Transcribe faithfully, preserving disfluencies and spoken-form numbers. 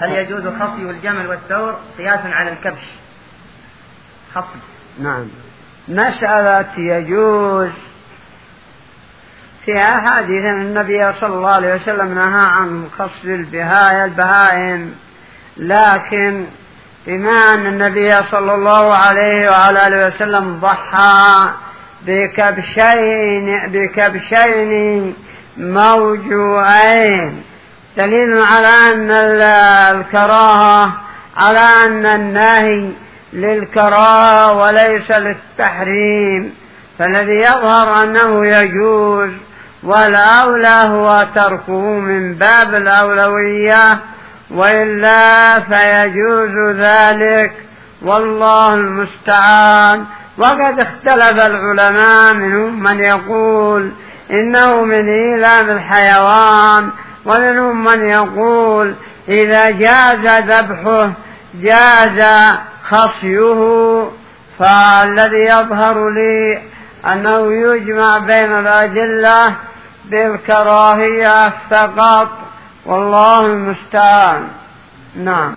هل يجوز خصي الجمل والثور قياسا على الكبش؟ خصي. نعم. مسألة يجوز فيها حديث النبي صلى الله عليه وسلم نهى عن خص البهائم، لكن بما أن النبي صلى الله عليه وعلى آله وسلم ضحى بكبشين بكبشين موجوعين دليل على أن الكراهة، على أن النهي للكراهة وليس للتحريم، فالذي يظهر أنه يجوز، والأولى هو تركه من باب الأولوية، وإلا فيجوز ذلك والله المستعان. وقد اختلف العلماء، منهم من يقول إنه من إيلام الحيوان، ومنهم من يقول إذا جاز ذبحه جاز خصيه. فالذي يظهر لي أنه يجمع بين الأدلة بالكراهية فقط والله المستعان. نعم.